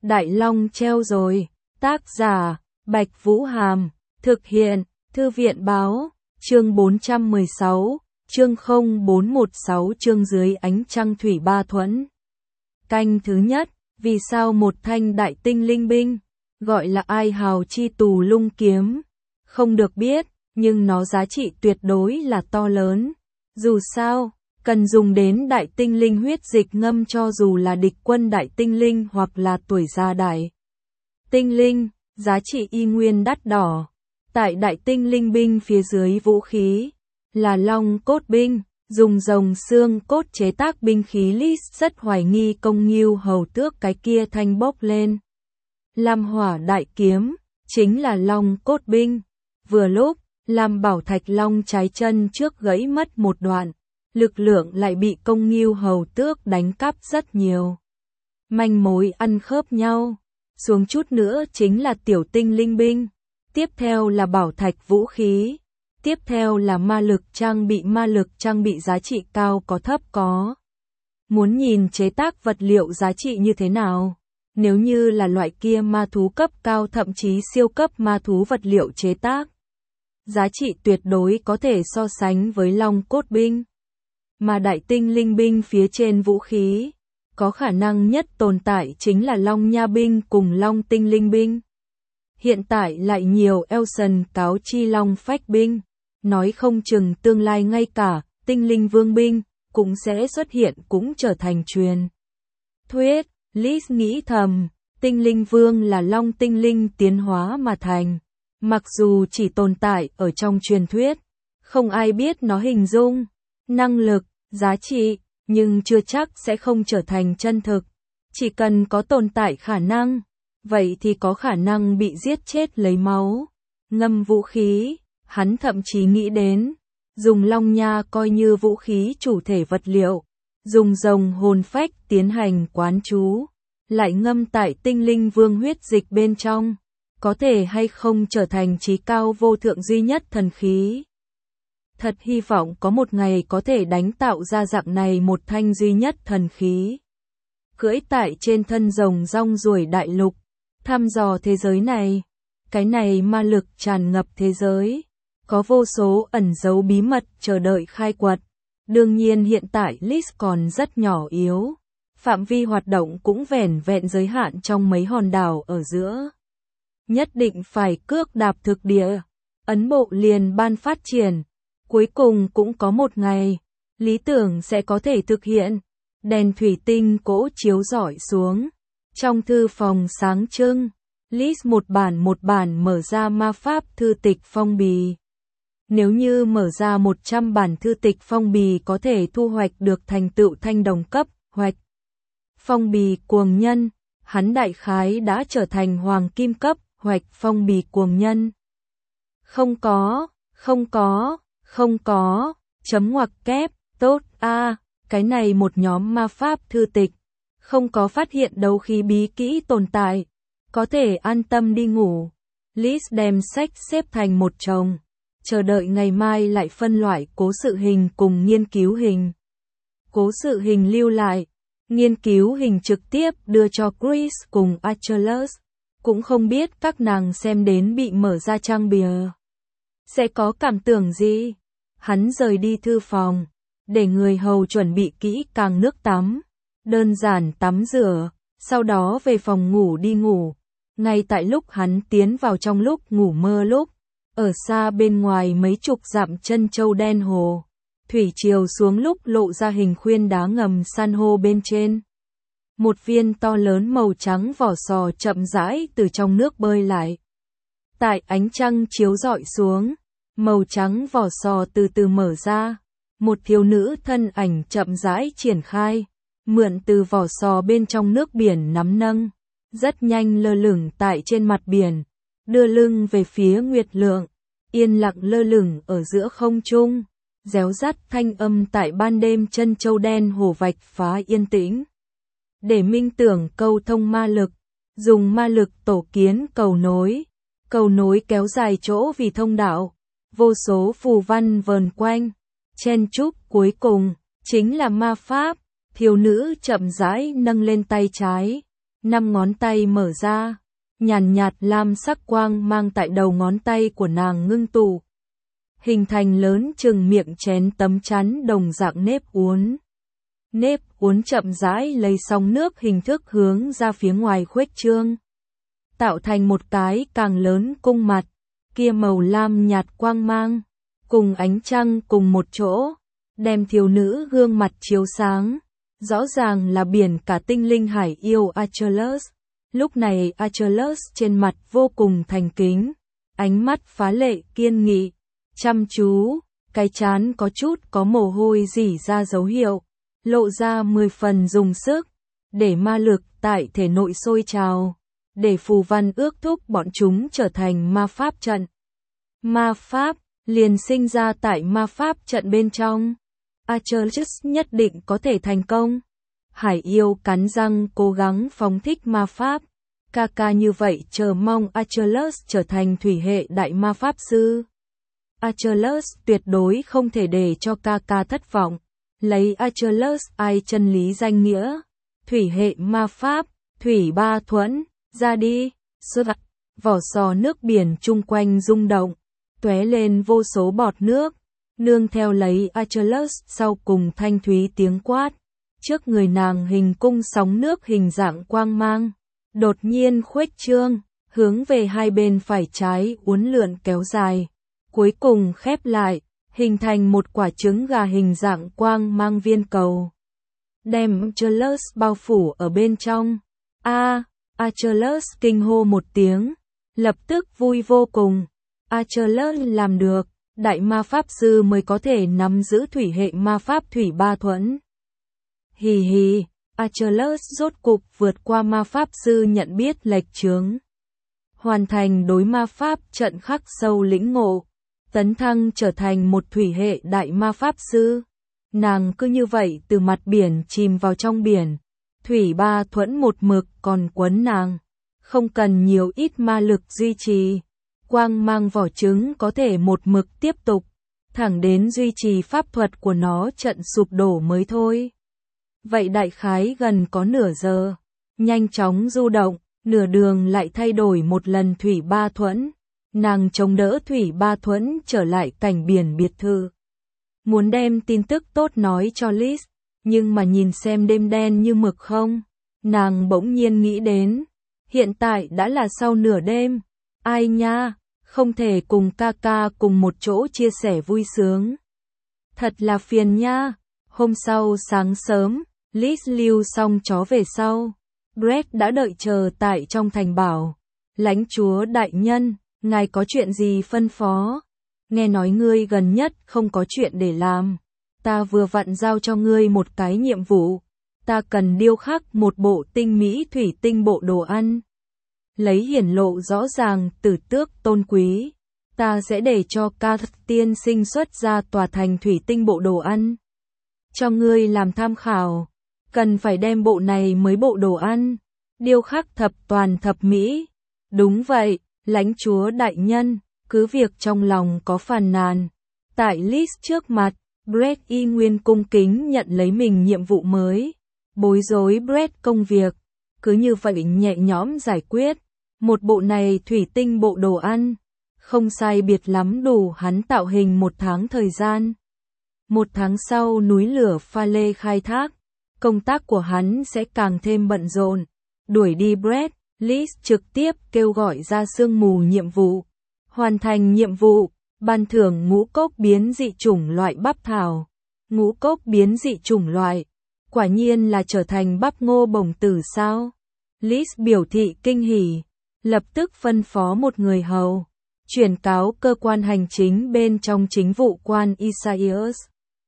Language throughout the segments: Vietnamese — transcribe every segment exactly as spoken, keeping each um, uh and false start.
Đại Long treo rồi. Tác giả, Bạch Vũ Hàm. Thực hiện, Thư viện Báo. Chương bốn trăm mười sáu, chương không bốn một sáu chương dưới ánh trăng thủy ba thuẫn. Canh thứ nhất, vì sao một thanh đại tinh linh binh, gọi là ai hào chi tù lung kiếm? Không được biết, nhưng nó giá trị tuyệt đối là to lớn. Dù sao, cần dùng đến đại tinh linh huyết dịch ngâm cho dù là địch quân đại tinh linh hoặc là tuổi già đại tinh linh, giá trị y nguyên đắt đỏ. Tại đại tinh linh binh phía dưới vũ khí là long cốt binh, dùng rồng xương cốt chế tác binh khí. List rất hoài nghi công nghiêu hầu tước cái kia thanh bốc lên lam hỏa đại kiếm chính là long cốt binh. Vừa lúc Lam Bảo Thạch Long trái chân trước gãy mất một đoạn, lực lượng lại bị công nghiêu hầu tước đánh cắp rất nhiều. Manh mối ăn khớp nhau, xuống chút nữa chính là tiểu tinh linh binh, tiếp theo là bảo thạch vũ khí, tiếp theo là ma lực trang bị. Ma lực trang bị giá trị cao có thấp có. Muốn nhìn chế tác vật liệu giá trị như thế nào? Nếu như là loại kia ma thú cấp cao thậm chí siêu cấp ma thú vật liệu chế tác, giá trị tuyệt đối có thể so sánh với long cốt binh. Mà đại tinh linh binh phía trên vũ khí, có khả năng nhất tồn tại chính là long nha binh cùng long tinh linh binh. Hiện tại lại nhiều Elson cáo chi long phách binh, nói không chừng tương lai ngay cả tinh linh vương binh cũng sẽ xuất hiện, cũng trở thành truyền thuyết. Liz nghĩ thầm, tinh linh vương là long tinh linh tiến hóa mà thành. Mặc dù chỉ tồn tại ở trong truyền thuyết, không ai biết nó hình dung, năng lực, giá trị, nhưng chưa chắc sẽ không trở thành chân thực. Chỉ cần có tồn tại khả năng, vậy thì có khả năng bị giết chết lấy máu, ngâm vũ khí. Hắn thậm chí nghĩ đến dùng long nha coi như vũ khí chủ thể vật liệu, dùng rồng hồn phách tiến hành quán chú, lại ngâm tại tinh linh vương huyết dịch bên trong, có thể hay không trở thành chí cao vô thượng duy nhất thần khí. Thật hy vọng có một ngày có thể đánh tạo ra dạng này một thanh duy nhất thần khí. Cưỡi tại trên thân rồng rong ruổi đại lục, thăm dò thế giới này. Cái này ma lực tràn ngập thế giới, có vô số ẩn dấu bí mật chờ đợi khai quật. Đương nhiên hiện tại Liz còn rất nhỏ yếu, phạm vi hoạt động cũng vẻn vẹn giới hạn trong mấy hòn đảo ở giữa. Nhất định phải cước đạp thực địa, ấn bộ liền ban phát triển. Cuối cùng cũng có một ngày, lý tưởng sẽ có thể thực hiện. Đèn thủy tinh cỗ chiếu rọi xuống. Trong thư phòng sáng trưng, Liz một bản một bản mở ra ma pháp thư tịch phong bì. Nếu như mở ra một trăm bản thư tịch phong bì có thể thu hoạch được thành tựu thanh đồng cấp, hoạch. Phong bì cuồng nhân, hắn đại khái đã trở thành hoàng kim cấp, hoạch phong bì cuồng nhân. Không có, không có, không có, chấm ngoặc kép, tốt a, à, cái này một nhóm ma pháp thư tịch, không có phát hiện đấu khí bí kỹ tồn tại, có thể an tâm đi ngủ. Liz đem sách xếp thành một chồng, chờ đợi ngày mai lại phân loại cố sự hình cùng nghiên cứu hình. Cố sự hình lưu lại, nghiên cứu hình trực tiếp đưa cho Chris cùng Achilles, cũng không biết các nàng xem đến bị mở ra trang bìa sẽ có cảm tưởng gì. Hắn rời đi thư phòng, để người hầu chuẩn bị kỹ càng nước tắm, đơn giản tắm rửa, sau đó về phòng ngủ đi ngủ. Ngay tại lúc hắn tiến vào trong lúc ngủ mơ lúc, ở xa bên ngoài mấy chục dặm chân châu đen hồ, thủy triều xuống lúc lộ ra hình khuyên đá ngầm san hô bên trên. Một viên to lớn màu trắng vỏ sò chậm rãi từ trong nước bơi lại. Tại ánh trăng chiếu rọi xuống, màu trắng vỏ sò từ từ mở ra, một thiếu nữ thân ảnh chậm rãi triển khai, mượn từ vỏ sò bên trong nước biển nắm nâng, rất nhanh lơ lửng tại trên mặt biển, đưa lưng về phía Nguyệt Lượng, yên lặng lơ lửng ở giữa không trung, réo rắt thanh âm tại ban đêm chân châu đen hồ vạch phá yên tĩnh. Để minh tưởng câu thông ma lực, dùng ma lực tổ kiến cầu nối, cầu nối kéo dài chỗ vì thông đạo, vô số phù văn vờn quanh, chen chúc cuối cùng, chính là ma pháp. Thiếu nữ chậm rãi nâng lên tay trái, năm ngón tay mở ra, nhàn nhạt lam sắc quang mang tại đầu ngón tay của nàng ngưng tụ, hình thành lớn chừng miệng chén tấm chắn đồng dạng nếp uốn. Nếp uốn chậm rãi lấy sóng nước hình thức hướng ra phía ngoài khuếch trương, tạo thành một cái càng lớn cung mặt, kia màu lam nhạt quang mang, cùng ánh trăng cùng một chỗ, đem thiếu nữ gương mặt chiếu sáng, rõ ràng là biển cả tinh linh hải yêu Achilles. Lúc này Achilles trên mặt vô cùng thành kính, ánh mắt phá lệ kiên nghị, chăm chú, cái trán có chút có mồ hôi rỉ ra dấu hiệu, lộ ra mười phần dùng sức, để ma lực tại thể nội sôi trào, để phù văn ước thúc bọn chúng trở thành ma pháp trận. Ma pháp liền sinh ra tại ma pháp trận bên trong. Achilles nhất định có thể thành công. Hải yêu cắn răng cố gắng phóng thích ma pháp. Kaka như vậy chờ mong Achilles trở thành thủy hệ đại ma pháp sư. Achilles tuyệt đối không thể để cho Kaka thất vọng. Lấy Achilles ai chân lý danh nghĩa. Thủy hệ ma pháp, thủy ba thuẫn, ra đi. Xuất vỏ sò nước biển chung quanh rung động, tóe lên vô số bọt nước, nương theo lấy Achilles sau cùng thanh thúy tiếng quát. Trước người nàng hình cung sóng nước hình dạng quang mang, đột nhiên khuếch trương, hướng về hai bên phải trái uốn lượn kéo dài, cuối cùng khép lại, hình thành một quả trứng gà hình dạng quang mang viên cầu, đem Achilles bao phủ ở bên trong. A, Achilles kinh hô một tiếng, lập tức vui vô cùng. Achilles làm được, đại ma pháp sư mới có thể nắm giữ thủy hệ ma pháp thủy ba thuẫn. Hì hì, Achilles rốt cục vượt qua ma pháp sư nhận biết lệch chướng, hoàn thành đối ma pháp trận khắc sâu lĩnh ngộ, tấn thăng trở thành một thủy hệ đại ma pháp sư. Nàng cứ như vậy từ mặt biển chìm vào trong biển, thủy ba thuẫn một mực còn quấn nàng, không cần nhiều ít ma lực duy trì. Quang mang vỏ trứng có thể một mực tiếp tục, thẳng đến duy trì pháp thuật của nó trận sụp đổ mới thôi. Vậy đại khái gần có nửa giờ, nhanh chóng du động, nửa đường lại thay đổi một lần thủy ba thuẫn. Nàng chống đỡ thủy ba thuẫn trở lại cảnh biển biệt thự. Muốn đem tin tức tốt nói cho Liz, nhưng mà nhìn xem đêm đen như mực không, nàng bỗng nhiên nghĩ đến, hiện tại đã là sau nửa đêm. Ai nha, không thể cùng Kaka cùng một chỗ chia sẻ vui sướng. Thật là phiền nha. Hôm sau sáng sớm, Liz lưu xong chó về sau. Brett đã đợi chờ tại trong thành bảo. Lãnh chúa đại nhân, ngài có chuyện gì phân phó? Nghe nói ngươi gần nhất không có chuyện để làm. Ta vừa vặn giao cho ngươi một cái nhiệm vụ. Ta cần điêu khắc một bộ tinh mỹ thủy tinh bộ đồ ăn. Lấy hiển lộ rõ ràng tử tước tôn quý, ta sẽ để cho ca tiên sinh xuất ra tòa thành thủy tinh bộ đồ ăn. Cho ngươi làm tham khảo, cần phải đem bộ này mới bộ đồ ăn, điêu khắc thập toàn thập mỹ. Đúng vậy, lãnh chúa đại nhân, cứ việc trong lòng có phàn nàn. Tại Liz trước mặt, Brett y nguyên cung kính nhận lấy mình nhiệm vụ mới. Bối rối Brett công việc, cứ như vậy nhẹ nhõm giải quyết. Một bộ này thủy tinh bộ đồ ăn, không sai biệt lắm đủ hắn tạo hình một tháng thời gian. Một tháng sau núi lửa pha lê khai thác, công tác của hắn sẽ càng thêm bận rộn. Đuổi đi Brett, Liz trực tiếp kêu gọi ra sương mù nhiệm vụ. Hoàn thành nhiệm vụ, ban thưởng ngũ cốc biến dị chủng loại bắp thảo. Ngũ cốc biến dị chủng loại, quả nhiên là trở thành bắp ngô bổng tử sao? Liz biểu thị kinh hỉ. Lập tức phân phó một người hầu, chuyển cáo cơ quan hành chính bên trong chính vụ quan Isaias.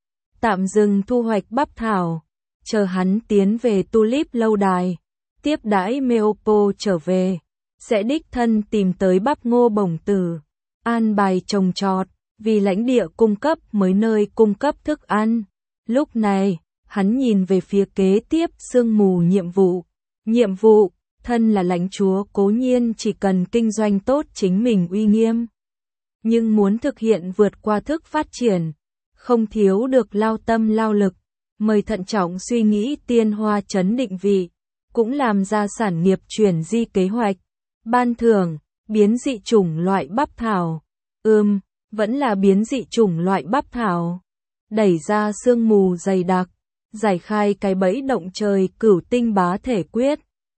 Tạm dừng thu hoạch bắp thảo, chờ hắn tiến về Tulip lâu đài, tiếp đãi Meopo trở về, sẽ đích thân tìm tới bắp ngô bổng tử, an bài trồng trọt, vì lãnh địa cung cấp mới nơi cung cấp thức ăn. Lúc này, hắn nhìn về phía kế tiếp sương mù nhiệm vụ. Nhiệm vụ thân là lãnh chúa cố nhiên chỉ cần kinh doanh tốt chính mình uy nghiêm. Nhưng muốn thực hiện vượt qua thức phát triển, không thiếu được lao tâm lao lực, mời thận trọng suy nghĩ tiên hoa chấn định vị. cũng làm ra sản nghiệp chuyển di kế hoạch. Ban thưởng, biến dị chủng loại bắp thảo. Ừm, vẫn là biến dị chủng loại bắp thảo. Đẩy ra sương mù dày đặc, giải khai cái bẫy động trời cửu tinh bá thể quyết.